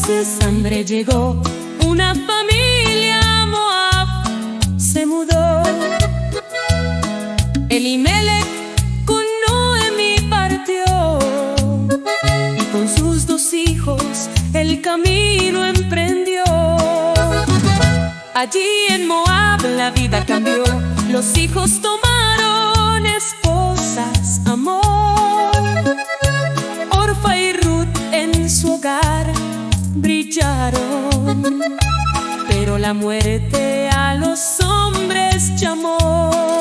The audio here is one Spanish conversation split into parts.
entonces hambre llegó, una familia a Moab se mudó. Elimelech con Noemi partió y con sus 2 hijos el camino emprendió. Allí en Moab la vida cambió, los hijos tomaron esposas, amor. Orfa y Ruth en su hogar brillaron, pero la muerte a los hombres llamó.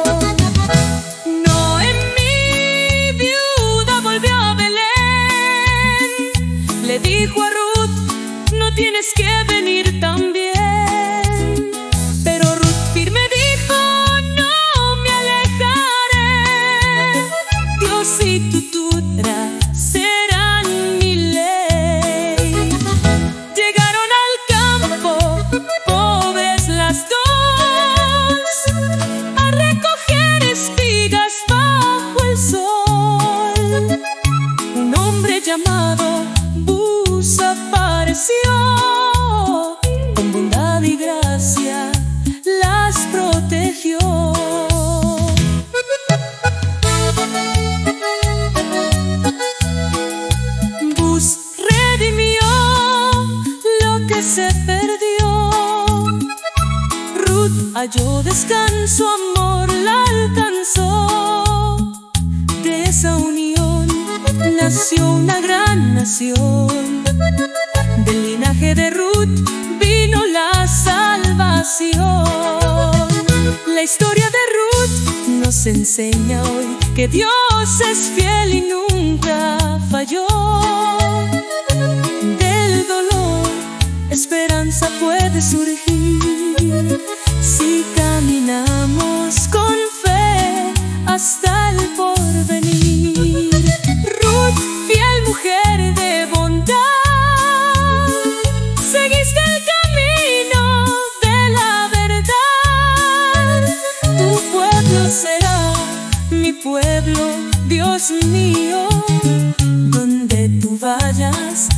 Noemí, viuda, volvió a Belén. Le dijo a Ruth: no tienes que venir también. Pero Ruth firme dijo: no me alejaré. Dios y tu tutora serán mi ley. Llegaron al campo, pobres las dos, a recoger espigas bajo el sol. Un hombre llamado Buz apareció, con bondad y gracia las protegió. Buz redimió lo que se perdió. Ruth halló descanso, amor la alcanzó. De esa unión nació una gran nación. Del linaje de Ruth vino la salvación. La historia de Ruth nos enseña hoy que Dios es fiel y nunca falló. Del dolor esperanza puede surgir si caminamos con fe hasta el porvenir. Ruth, fiel mujer de bondad, seguiste el camino de la verdad. Tu pueblo será mi pueblo, Dios mío. Donde tú vayas